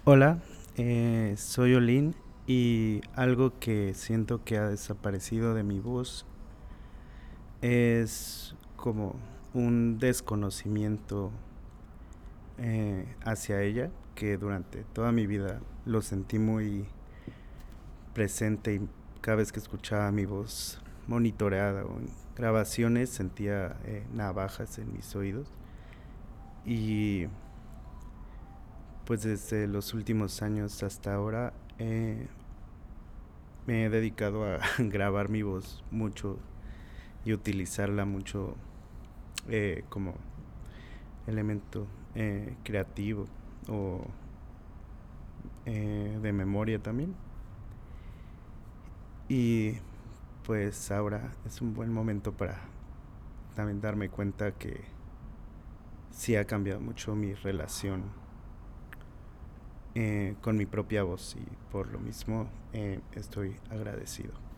Hola, soy Olin y algo que siento que ha desaparecido de mi voz es como un desconocimiento hacia ella que durante toda mi vida lo sentí muy presente y cada vez que escuchaba mi voz monitoreada o en grabaciones sentía navajas en mis oídos y pues desde los últimos años hasta ahora me he dedicado a grabar mi voz mucho y utilizarla mucho como elemento creativo o de memoria también. Y pues ahora es un buen momento para también darme cuenta que sí ha cambiado mucho mi relación con mi propia voz y por lo mismo estoy agradecido.